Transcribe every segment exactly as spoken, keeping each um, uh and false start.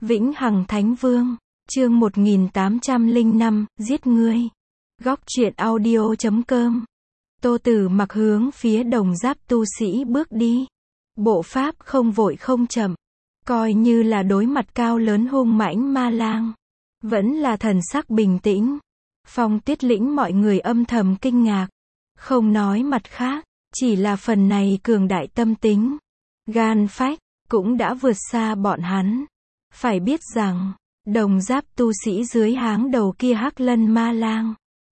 Vĩnh Hằng Thánh Vương, chương một nghìn tám trăm lẻ năm, giết ngươi. Góc truyện audio chấm com. Tô Tử Mặc hướng phía Đồng Giáp tu sĩ bước đi. Bộ pháp không vội không chậm, coi như là đối mặt cao lớn hung mãnh ma lang, vẫn là thần sắc bình tĩnh. Phong Tuyết Lĩnh mọi người âm thầm kinh ngạc, không nói mặt khác, chỉ là phần này cường đại tâm tính, gan phách, cũng đã vượt xa bọn hắn. Phải biết rằng, Đồng Giáp tu sĩ dưới háng đầu kia Hắc Lân Ma Lang,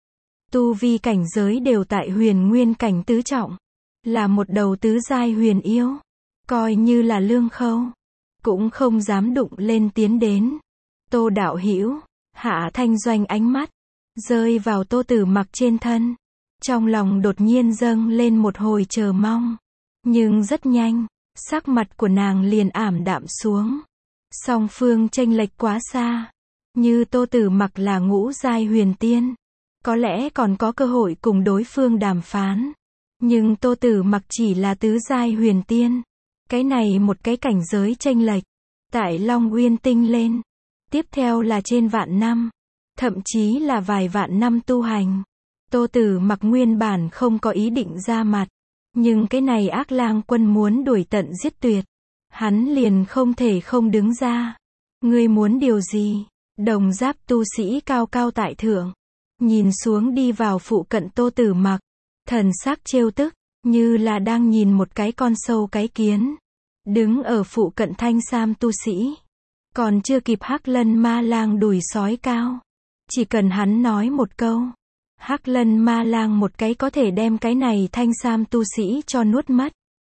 tu vi cảnh giới đều tại huyền nguyên cảnh tứ trọng, là một đầu tứ giai huyền yêu, coi như là Lương Khâu, cũng không dám đụng lên tiến đến. Tô đạo hữu, Hạ Thanh Doanh ánh mắt rơi vào Tô Tử Mặc trên thân, trong lòng đột nhiên dâng lên một hồi chờ mong, nhưng rất nhanh, sắc mặt của nàng liền ảm đạm xuống. Song phương chênh lệch quá xa, như Tô Tử Mặc là ngũ giai huyền tiên, có lẽ còn có cơ hội cùng đối phương đàm phán, nhưng Tô Tử Mặc chỉ là tứ giai huyền tiên, cái này một cái cảnh giới chênh lệch, tại Long Uyên Tinh lên, tiếp theo là trên vạn năm, thậm chí là vài vạn năm tu hành. Tô Tử Mặc nguyên bản không có ý định ra mặt, nhưng cái này Ác Lang quân muốn đuổi tận giết tuyệt, hắn liền không thể không đứng ra. Ngươi muốn điều gì? Đồng Giáp tu sĩ cao cao tại thượng, nhìn xuống đi vào phụ cận Tô Tử Mặc, thần sắc trêu tức, như là đang nhìn một cái con sâu cái kiến. Đứng ở phụ cận Thanh Sam tu sĩ, còn chưa kịp Hắc Lân Ma Lang đùi sói cao, chỉ cần hắn nói một câu, Hắc Lân Ma Lang một cái có thể đem cái này Thanh Sam tu sĩ cho nuốt mất.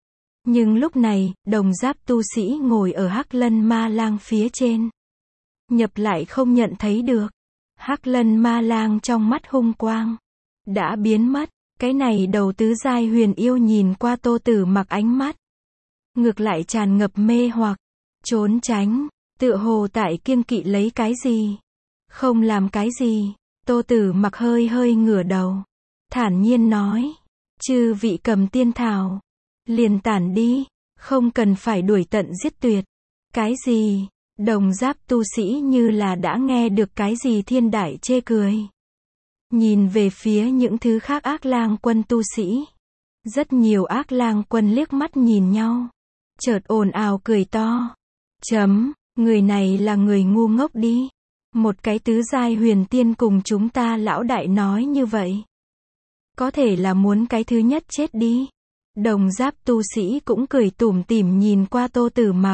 Nhưng lúc này, Đồng Giáp tu sĩ ngồi ở Hắc Lân Ma Lang phía trên, nhập lại không nhận thấy được. Hắc Lân Ma Lang trong mắt hung quang đã biến mất, cái này đầu tứ giai huyền yêu nhìn qua Tô Tử Mặc ánh mắt, ngược lại tràn ngập mê hoặc, trốn tránh, tựa hồ tại kiêng kỵ lấy cái gì, không làm cái gì. Tô Tử Mặc hơi hơi ngửa đầu, thản nhiên nói, chư vị cầm tiên thảo, liền tản đi, không cần phải đuổi tận giết tuyệt. Cái gì? Đồng Giáp tu sĩ như là đã nghe được cái gì thiên đại chê cười. Nhìn về phía những thứ khác Ác Lang quân tu sĩ. Rất nhiều Ác Lang quân liếc mắt nhìn nhau, chợt ồn ào cười to. Chấm, người này là người ngu ngốc đi. Một cái tứ giai huyền tiên cùng chúng ta lão đại nói như vậy, có thể là muốn cái thứ nhất chết đi. Đồng Giáp tu sĩ cũng cười tủm tỉm nhìn qua Tô Tử Mặc,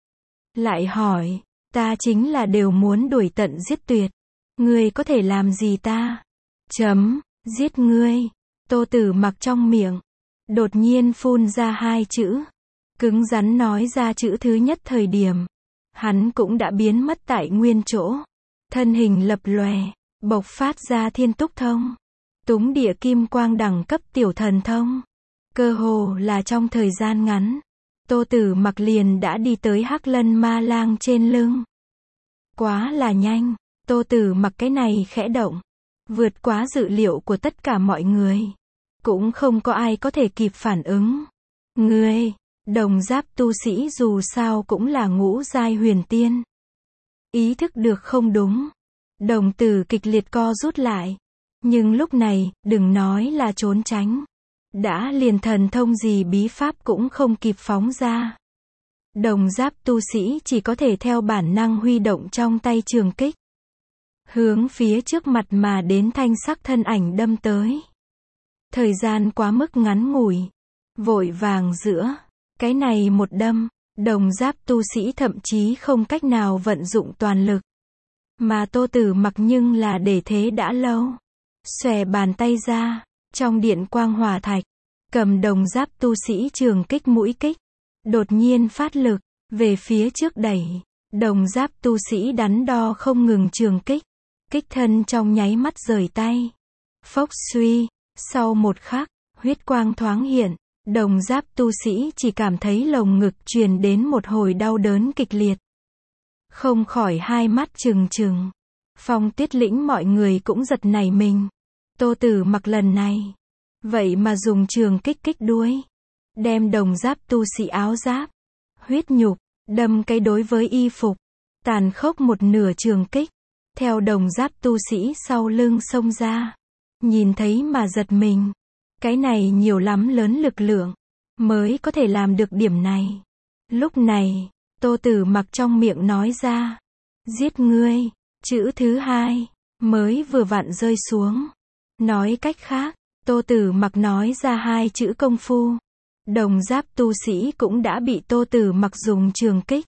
lại hỏi, ta chính là đều muốn đuổi tận giết tuyệt, ngươi có thể làm gì ta? Chấm, giết ngươi. Tô Tử Mặc trong miệng đột nhiên phun ra hai chữ, cứng rắn nói ra chữ thứ nhất thời điểm, hắn cũng đã biến mất tại nguyên chỗ, thân hình lập lòe, bộc phát ra Thiên Túc Thông, Túng Địa Kim Quang đẳng cấp tiểu thần thông. Cơ hồ là trong thời gian ngắn, Tô Tử Mặc liền đã đi tới Hắc Lân Ma Lang trên lưng. Quá là nhanh, Tô Tử Mặc cái này khẽ động, vượt quá dự liệu của tất cả mọi người, cũng không có ai có thể kịp phản ứng. Ngươi, Đồng Giáp tu sĩ dù sao cũng là ngũ giai huyền tiên, ý thức được không đúng, đồng tử kịch liệt co rút lại, nhưng lúc này, đừng nói là trốn tránh, đã liền thần thông gì bí pháp cũng không kịp phóng ra. Đồng Giáp tu sĩ chỉ có thể theo bản năng huy động trong tay trường kích, hướng phía trước mặt mà đến thanh sắc thân ảnh đâm tới. Thời gian quá mức ngắn ngủi, vội vàng giữa cái này một đâm, Đồng Giáp tu sĩ thậm chí không cách nào vận dụng toàn lực, mà Tô Tử Mặc nhưng là để thế đã lâu, xòe bàn tay ra, trong điện quang hỏa thạch, cầm Đồng Giáp tu sĩ trường kích mũi kích, đột nhiên phát lực, về phía trước đẩy. Đồng Giáp tu sĩ đắn đo không ngừng trường kích, kích thân trong nháy mắt rời tay. Phốc suy, sau một khắc, huyết quang thoáng hiện, Đồng Giáp tu sĩ chỉ cảm thấy lồng ngực truyền đến một hồi đau đớn kịch liệt, không khỏi hai mắt trừng trừng. Phong Tuyết Lĩnh mọi người cũng giật nảy mình. Tô Tử Mặc lần này, vậy mà dùng trường kích kích đuôi, đem Đồng Giáp tu sĩ áo giáp, huyết nhục, đâm cái đối với y phục, Tàn khốc một nửa trường kích, theo đồng giáp tu sĩ sau lưng xông ra. Nhìn thấy mà giật mình. Cái này nhiều lắm lớn lực lượng, mới có thể làm được điểm này. Lúc này, Tô Tử Mặc trong miệng nói ra, giết ngươi, chữ thứ hai, mới vừa vặn rơi xuống. Nói cách khác, Tô Tử Mặc nói ra hai chữ công phu. Đồng giáp tu sĩ cũng đã bị Tô Tử Mặc dùng trường kích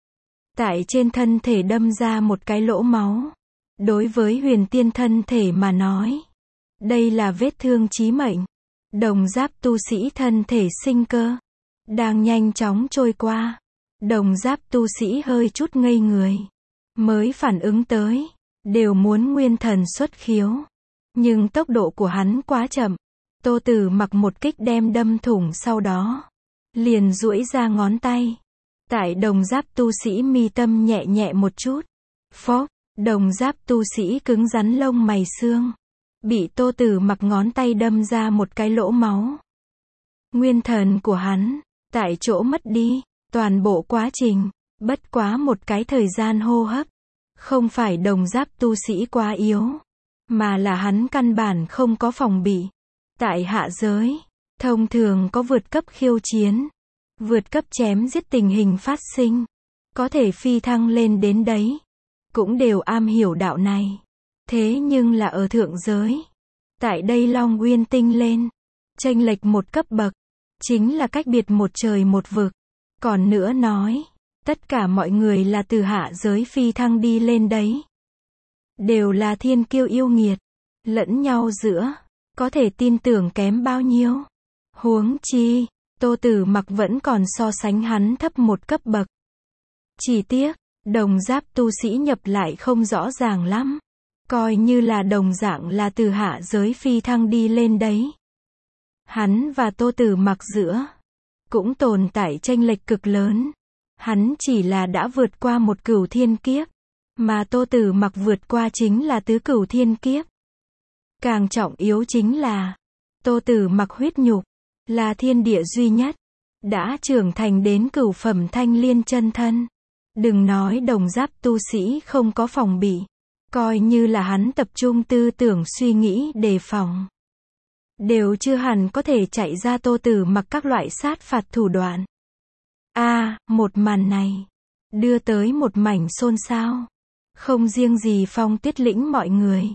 tại trên thân thể đâm ra một cái lỗ máu. Đối với huyền tiên thân thể mà nói, đây là vết thương chí mệnh. Đồng giáp tu sĩ thân thể sinh cơ đang nhanh chóng trôi qua. Đồng giáp tu sĩ hơi chút ngây người, mới phản ứng tới, đều muốn nguyên thần xuất khiếu. Nhưng tốc độ của hắn quá chậm. Tô Tử Mặc một kích đem đâm thủng, sau đó liền duỗi ra ngón tay, tại đồng giáp tu sĩ mi tâm nhẹ nhẹ một chút. Phốc, đồng giáp tu sĩ cứng rắn lông mày xương, bị Tô Tử Mặc ngón tay đâm ra một cái lỗ máu. Nguyên thần của hắn tại chỗ mất đi. Toàn bộ quá trình bất quá một cái thời gian hô hấp. Không phải đồng giáp tu sĩ quá yếu, mà là hắn căn bản không có phòng bị. Tại hạ giới, thông thường có vượt cấp khiêu chiến, vượt cấp chém giết tình hình phát sinh, có thể phi thăng lên đến đấy, cũng đều am hiểu đạo này. Thế nhưng là ở thượng giới, tại đây Long Uyên Tinh lên, chênh lệch một cấp bậc, chính là cách biệt một trời một vực. Còn nữa nói, tất cả mọi người là từ hạ giới phi thăng đi lên đấy, đều là thiên kiêu yêu nghiệt, lẫn nhau giữa, có thể tin tưởng kém bao nhiêu. Huống chi, Tô Tử Mặc vẫn còn so sánh hắn thấp một cấp bậc. Chỉ tiếc, đồng giáp tu sĩ nhập lại không rõ ràng lắm. Coi như là đồng dạng là từ hạ giới phi thăng đi lên đấy. Hắn và Tô Tử Mặc giữa cũng tồn tại chênh lệch cực lớn. Hắn chỉ là đã vượt qua một cửu thiên kiếp, mà Tô Tử Mặc vượt qua chính là tứ cửu thiên kiếp. Càng trọng yếu chính là, Tô Tử Mặc huyết nhục là thiên địa duy nhất đã trưởng thành đến cửu phẩm thanh liên chân thân. Đừng nói đồng giáp tu sĩ không có phòng bị, coi như là hắn tập trung tư tưởng suy nghĩ đề phòng, đều chưa hẳn có thể chạy ra Tô Tử Mặc các loại sát phạt thủ đoạn. A, à, một màn này đưa tới một mảnh xôn xao. Không riêng gì Phong Tuyết Lĩnh mọi người,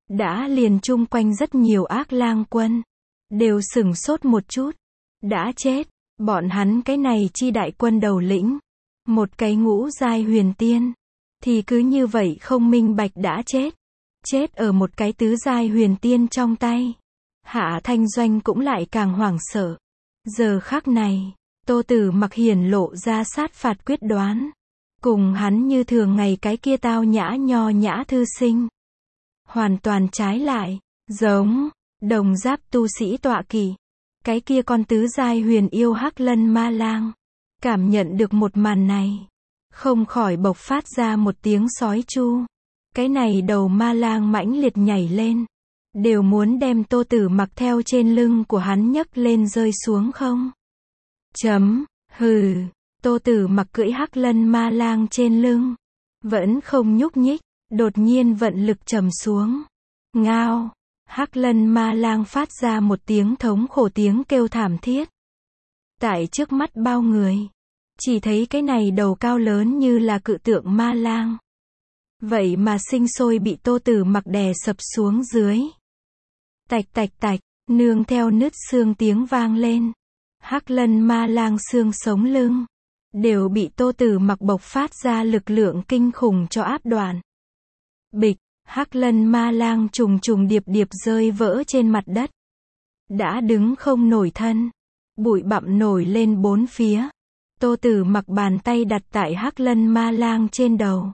đã liền chung quanh rất nhiều ác lang quân đều sửng sốt một chút. Đã chết, bọn hắn cái này chi đại quân đầu lĩnh, một cái ngũ giai huyền tiên, thì cứ như vậy không minh bạch đã chết. Chết ở một cái tứ giai huyền tiên trong tay. Hạ Thanh Doanh cũng lại càng hoảng sợ. Giờ khắc này, Tô Tử Mặc hiển lộ ra sát phạt quyết đoán. Cùng hắn như thường ngày cái kia tao nhã nho nhã thư sinh, hoàn toàn trái lại. Giống đồng giáp tu sĩ tọa kỵ, cái kia con tứ giai huyền yêu Hắc Lân Ma Lang, cảm nhận được một màn này, không khỏi bộc phát ra một tiếng sói chu. Cái này đầu ma lang mãnh liệt nhảy lên, đều muốn đem Tô Tử Mặc theo trên lưng của hắn nhấc lên rơi xuống không. Chấm, hừ, Tô Tử Mặc cưỡi Hắc Lân Ma Lang trên lưng, vẫn không nhúc nhích, đột nhiên vận lực trầm xuống. Ngao, Hắc Lân Ma Lang phát ra một tiếng thống khổ tiếng kêu thảm thiết. Tại trước mắt bao người, chỉ thấy cái này đầu cao lớn như là cự tượng ma lang, vậy mà sinh sôi bị Tô Tử Mặc đè sập xuống dưới. Tạch tạch tạch, nương theo nứt xương tiếng vang lên. Hắc Lân Ma Lang xương sống lưng đều bị Tô Tử Mặc bộc phát ra lực lượng kinh khủng cho áp đoạn. Bịch, Hắc Lân Ma Lang trùng trùng điệp điệp rơi vỡ trên mặt đất, đã đứng không nổi thân, bụi bặm nổi lên bốn phía. Tô Tử Mặc bàn tay đặt tại Hắc Lân Ma Lang trên đầu,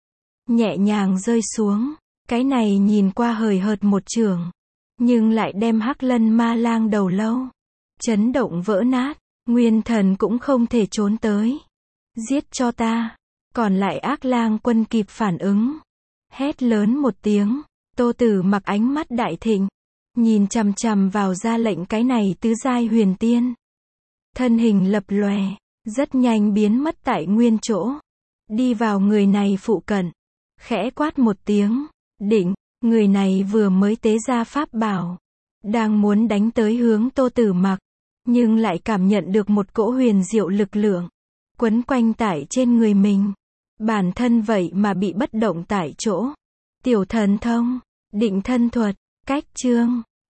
nhẹ nhàng rơi xuống. Cái này nhìn qua hời hợt một chưởng, nhưng lại đem Hắc Lân Ma Lang đầu lâu chấn động vỡ nát, nguyên thần cũng không thể trốn tới. Giết cho ta. Còn lại ác lang quân kịp phản ứng, hét lớn một tiếng. Tô Tử Mặc ánh mắt đại thịnh, nhìn chằm chằm vào ra lệnh cái này tứ giai huyền tiên. Thân hình lập lòe, rất nhanh biến mất tại nguyên chỗ. đi vào người này phụ cận, khẽ quát một tiếng, định, người này vừa mới tế ra pháp bảo, đang muốn đánh tới hướng Tô Tử Mặc, nhưng lại cảm nhận được một cỗ huyền diệu lực lượng quấn quanh tại trên người mình. Bản thân vậy mà bị bất động tại chỗ. Tiểu thần thông, định thân thuật, cách chương